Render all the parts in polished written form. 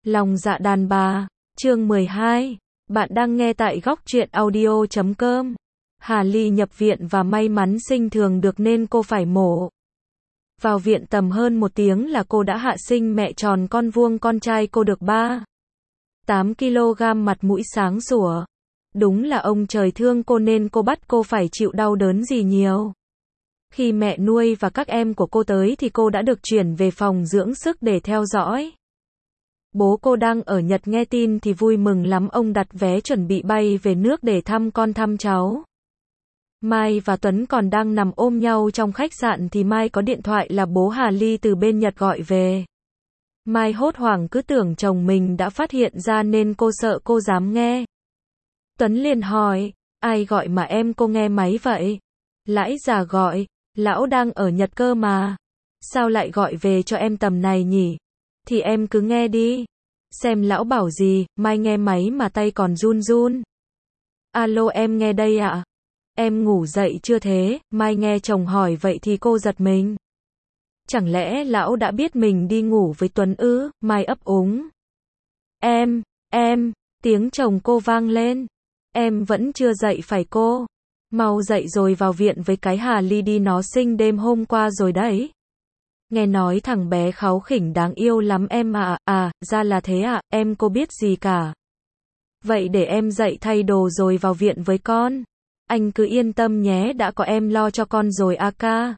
Lòng dạ đàn bà, chương 12. Bạn đang nghe tại góc truyện audio.com. Hà Ly nhập viện và may mắn sinh thường được nên cô phải mổ. Vào viện tầm hơn 1 tiếng là cô đã hạ sinh mẹ tròn con vuông, con trai cô được 8 kg, mặt mũi sáng sủa. Đúng là ông trời thương cô nên cô bắt cô phải chịu đau đớn gì nhiều. Khi mẹ nuôi và các em của cô tới thì cô đã được chuyển về phòng dưỡng sức để theo dõi. Bố cô đang ở Nhật nghe tin thì vui mừng lắm, ông đặt vé chuẩn bị bay về nước để thăm con thăm cháu. Mai và Tuấn còn đang nằm ôm nhau trong khách sạn thì Mai có điện thoại là bố Hà Ly từ bên Nhật gọi về. Mai hốt hoảng cứ tưởng chồng mình đã phát hiện ra nên cô sợ cô dám nghe. Tuấn liền hỏi, ai gọi mà em? Cô nghe máy vậy? Lãi già gọi, lão đang ở Nhật cơ mà. Sao lại gọi về cho em tầm này nhỉ? Thì em cứ nghe đi. Xem lão bảo gì. Mai nghe máy mà tay còn run run. Alo, em nghe đây ạ. Em ngủ dậy chưa thế? Mai nghe chồng hỏi vậy thì cô giật mình. Chẳng lẽ lão đã biết mình đi ngủ với Tuấn ư? Mai ấp úng. Em, tiếng chồng cô vang lên. Em vẫn chưa dậy phải cô? Mau dậy rồi vào viện với cái Hà Ly đi, nó sinh đêm hôm qua rồi đấy. Nghe nói thằng bé kháu khỉnh đáng yêu lắm em ạ. Ra là thế ạ, em cô biết gì cả. Vậy để em dậy thay đồ rồi vào viện với con. Anh cứ yên tâm nhé, đã có em lo cho con rồi ca.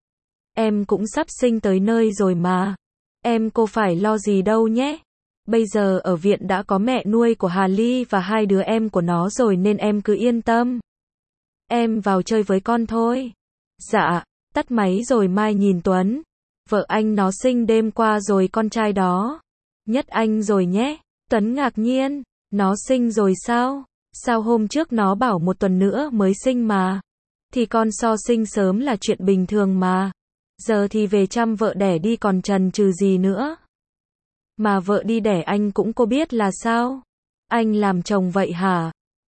Em cũng sắp sinh tới nơi rồi mà. Em cô phải lo gì đâu nhé. Bây giờ ở viện đã có mẹ nuôi của Hà Ly và 2 đứa em của nó rồi nên em cứ yên tâm. Em vào chơi với con thôi. Dạ, tắt máy rồi Mai nhìn Tuấn. Vợ anh nó sinh đêm qua rồi, con trai đó. Nhất anh rồi nhé. Tuấn ngạc nhiên. Nó sinh rồi sao? Sao hôm trước nó bảo 1 tuần nữa mới sinh mà. Thì con so sinh sớm là chuyện bình thường mà. Giờ thì về chăm vợ đẻ đi còn chần chừ gì nữa. Mà vợ đi đẻ anh cũng cô biết là sao? Anh làm chồng vậy hả?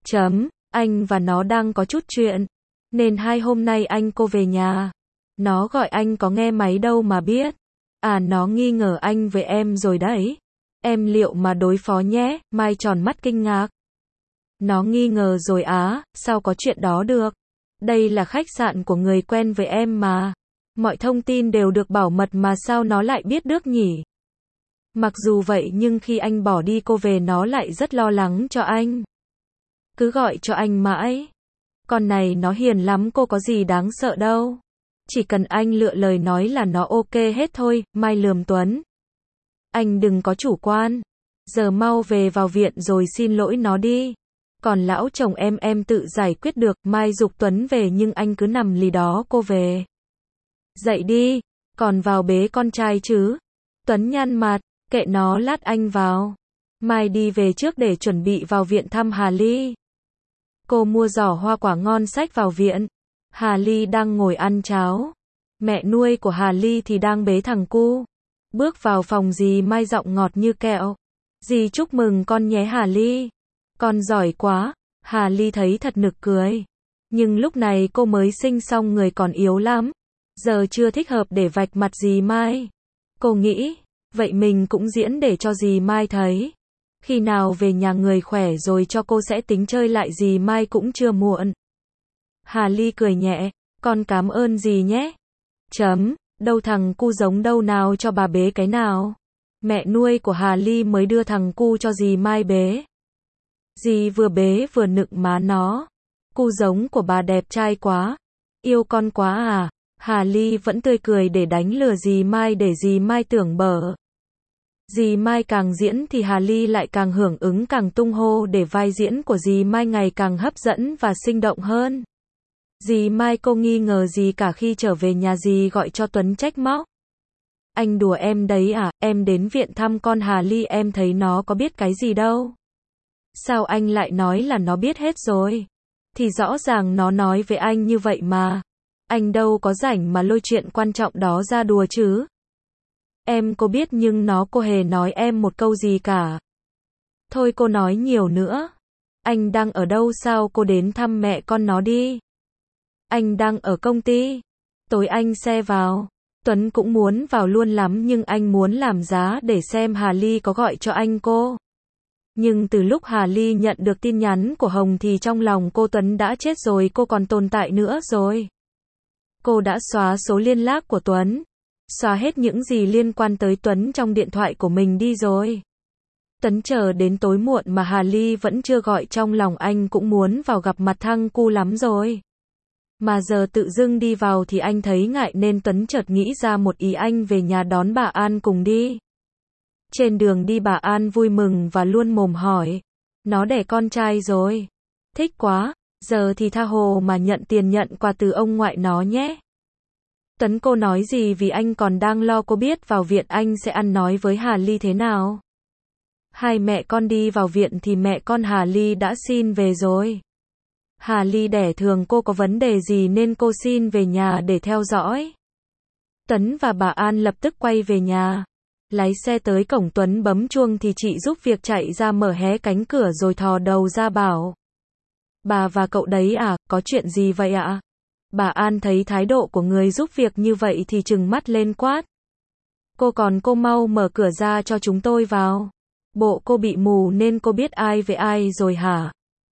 Anh và nó đang có chút chuyện. Nên 2 hôm nay anh cô về nhà. Nó gọi anh có nghe máy đâu mà biết. Nó nghi ngờ anh với em rồi đấy. Em liệu mà đối phó nhé. Mai tròn mắt kinh ngạc. Nó nghi ngờ rồi á? Sao có chuyện đó được? Đây là khách sạn của người quen với em mà. Mọi thông tin đều được bảo mật mà sao nó lại biết được nhỉ? Mặc dù vậy nhưng khi anh bỏ đi cô về nó lại rất lo lắng cho anh. Cứ gọi cho anh mãi. Con này nó hiền lắm, cô có gì đáng sợ đâu. Chỉ cần anh lựa lời nói là nó ok hết thôi. Mai lườm Tuấn. Anh đừng có chủ quan. Giờ mau về vào viện rồi xin lỗi nó đi. Còn lão chồng em tự giải quyết được. Mai giục Tuấn về nhưng anh cứ nằm lì đó. Cô về. Dậy đi. Còn vào bế con trai chứ. Tuấn nhăn mặt. Kệ nó, lát anh vào. Mai đi về trước để chuẩn bị vào viện thăm Hà Ly. Cô mua giỏ hoa quả ngon xách vào viện. Hà Ly đang ngồi ăn cháo. Mẹ nuôi của Hà Ly thì đang bế thằng cu. Bước vào phòng dì Mai giọng ngọt như kẹo. Dì chúc mừng con nhé Hà Ly. Con giỏi quá. Hà Ly thấy thật nực cười. Nhưng lúc này cô mới sinh xong, người còn yếu lắm. Giờ chưa thích hợp để vạch mặt dì Mai. Cô nghĩ, vậy mình cũng diễn để cho dì Mai thấy. Khi nào về nhà người khỏe rồi cho cô sẽ tính chơi lại dì Mai cũng chưa muộn. Hà Ly cười nhẹ, con cảm ơn dì nhé. Đâu thằng cu giống đâu, nào cho bà bế cái nào. Mẹ nuôi của Hà Ly mới đưa thằng cu cho dì Mai bế. Dì vừa bế vừa nựng má nó. Cu giống của bà đẹp trai quá. Yêu con quá à. Hà Ly vẫn tươi cười để đánh lừa dì Mai để dì Mai tưởng bở. Dì Mai càng diễn thì Hà Ly lại càng hưởng ứng, càng tung hô để vai diễn của dì Mai ngày càng hấp dẫn và sinh động hơn. Dì Mai cô nghi ngờ gì cả. Khi trở về nhà dì gọi cho Tuấn trách móc. Anh đùa em đấy à? Em đến viện thăm con Hà Ly em thấy nó có biết cái gì đâu. Sao anh lại nói là nó biết hết rồi? Thì rõ ràng nó nói với anh như vậy mà. Anh đâu có rảnh mà lôi chuyện quan trọng đó ra đùa chứ. Em cô biết nhưng cô hề nói em một câu gì cả. Thôi cô nói nhiều nữa. Anh đang ở đâu sao cô đến thăm mẹ con nó đi. Anh đang ở công ty. Tối anh xe vào. Tuấn cũng muốn vào luôn lắm nhưng anh muốn làm giá để xem Hà Ly có gọi cho anh cô. Nhưng từ lúc Hà Ly nhận được tin nhắn của Hồng thì trong lòng cô Tuấn đã chết rồi, cô còn tồn tại nữa rồi. Cô đã xóa số liên lạc của Tuấn, xóa hết những gì liên quan tới Tuấn trong điện thoại của mình đi rồi. Tuấn chờ đến tối muộn mà Hà Ly vẫn chưa gọi, trong lòng anh cũng muốn vào gặp mặt Thăng Cu lắm rồi. Mà giờ tự dưng đi vào thì anh thấy ngại nên Tuấn chợt nghĩ ra một ý, anh về nhà đón bà An cùng đi. Trên đường đi bà An vui mừng và luôn mồm hỏi, nó đẻ con trai rồi. Thích quá, giờ thì tha hồ mà nhận tiền nhận quà từ ông ngoại nó nhé. Tuấn, cô nói gì vì anh còn đang lo cô biết vào viện anh sẽ ăn nói với Hà Ly thế nào. Hai mẹ con đi vào viện thì mẹ con Hà Ly đã xin về rồi. Hà Ly đẻ thường cô có vấn đề gì nên cô xin về nhà để theo dõi. Tuấn và bà An lập tức quay về nhà. Lái xe tới cổng, Tuấn bấm chuông thì chị giúp việc chạy ra mở hé cánh cửa rồi thò đầu ra bảo. Bà và cậu đấy à, có chuyện gì vậy ạ? Bà An thấy thái độ của người giúp việc như vậy thì trừng mắt lên quát. Cô mau mở cửa ra cho chúng tôi vào. Bộ cô bị mù nên cô biết ai với ai rồi hả?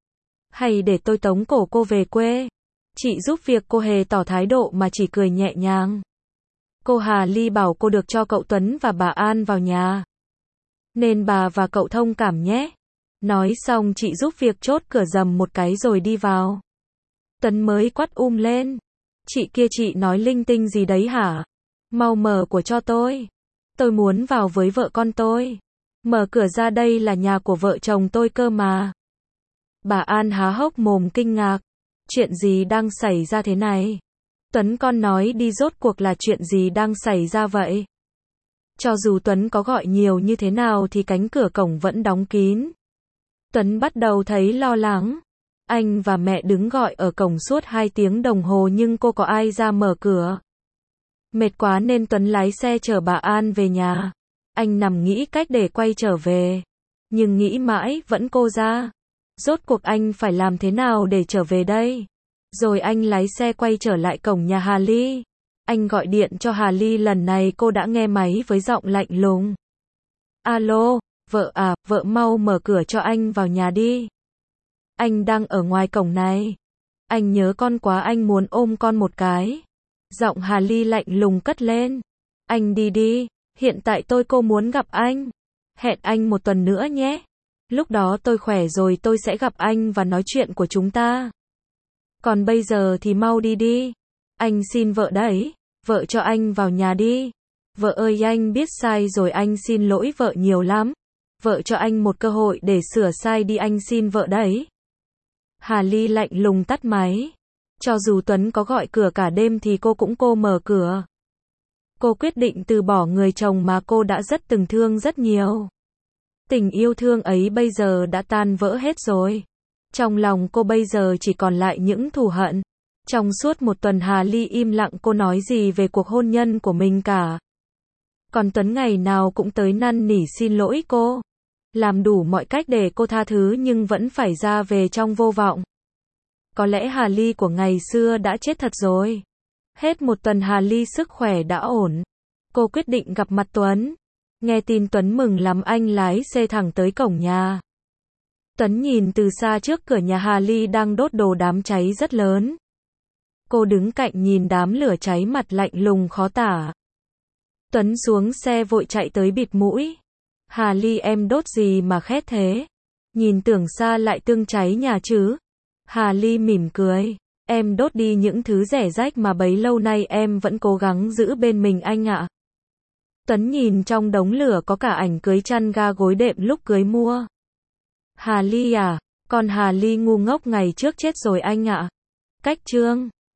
Hay để tôi tống cổ cô về quê? Chị giúp việc cô hề tỏ thái độ mà chỉ cười nhẹ nhàng. Cô Hà Ly bảo cô được cho cậu Tuấn và bà An vào nhà. Nên bà và cậu thông cảm nhé. Nói xong chị giúp việc chốt cửa rầm một cái rồi đi vào. Tuấn mới quát lên. Chị kia, chị nói linh tinh gì đấy hả? Mau mở của cho tôi. Tôi muốn vào với vợ con tôi. Mở cửa ra, đây là nhà của vợ chồng tôi cơ mà. Bà An há hốc mồm kinh ngạc. Chuyện gì đang xảy ra thế này? Tuấn, con nói đi, rốt cuộc là chuyện gì đang xảy ra vậy? Cho dù Tuấn có gọi nhiều như thế nào thì cánh cửa cổng vẫn đóng kín. Tuấn bắt đầu thấy lo lắng. Anh và mẹ đứng gọi ở cổng suốt 2 tiếng đồng hồ nhưng cô có ai ra mở cửa. Mệt quá nên Tuấn lái xe chở bà An về nhà. Anh nằm nghĩ cách để quay trở về. Nhưng nghĩ mãi vẫn cô ra. Rốt cuộc anh phải làm thế nào để trở về đây? Rồi anh lái xe quay trở lại cổng nhà Hà Ly. Anh gọi điện cho Hà Ly, lần này cô đã nghe máy với giọng lạnh lùng. Alo, vợ à, vợ mau mở cửa cho anh vào nhà đi. Anh đang ở ngoài cổng này. Anh nhớ con quá, anh muốn ôm con một cái. Giọng Hà Ly lạnh lùng cất lên. Anh đi đi, hiện tại cô muốn gặp anh. Hẹn anh 1 tuần nữa nhé. Lúc đó tôi khỏe rồi tôi sẽ gặp anh và nói chuyện của chúng ta. Còn bây giờ thì mau đi đi. Anh xin vợ đấy. Vợ cho anh vào nhà đi. Vợ ơi, anh biết sai rồi, anh xin lỗi vợ nhiều lắm. Vợ cho anh một cơ hội để sửa sai đi, anh xin vợ đấy. Hà Ly lạnh lùng tắt máy. Cho dù Tuấn có gọi cửa cả đêm thì cô mở cửa. Cô quyết định từ bỏ người chồng mà cô đã rất từng thương rất nhiều. Tình yêu thương ấy bây giờ đã tan vỡ hết rồi. Trong lòng cô bây giờ chỉ còn lại những thù hận. Trong suốt 1 tuần Hà Ly im lặng, cô nói gì về cuộc hôn nhân của mình cả. Còn Tuấn ngày nào cũng tới năn nỉ xin lỗi cô. Làm đủ mọi cách để cô tha thứ nhưng vẫn phải ra về trong vô vọng. Có lẽ Hà Ly của ngày xưa đã chết thật rồi. Hết 1 tuần Hà Ly sức khỏe đã ổn. Cô quyết định gặp mặt Tuấn. Nghe tin Tuấn mừng lắm, anh lái xe thẳng tới cổng nhà. Tuấn nhìn từ xa trước cửa nhà Hà Ly đang đốt đồ, đám cháy rất lớn. Cô đứng cạnh nhìn đám lửa cháy, mặt lạnh lùng khó tả. Tuấn xuống xe vội chạy tới bịt mũi. Hà Ly, em đốt gì mà khét thế? Nhìn tưởng xa lại tương cháy nhà chứ? Hà Ly mỉm cười. Em đốt đi những thứ rẻ rách mà bấy lâu nay em vẫn cố gắng giữ bên mình anh ạ. Tuấn nhìn trong đống lửa có cả ảnh cưới, chăn ga gối đệm lúc cưới mua. Hà Ly à, con Hà Ly ngu ngốc ngày trước chết rồi anh ạ. Cách chương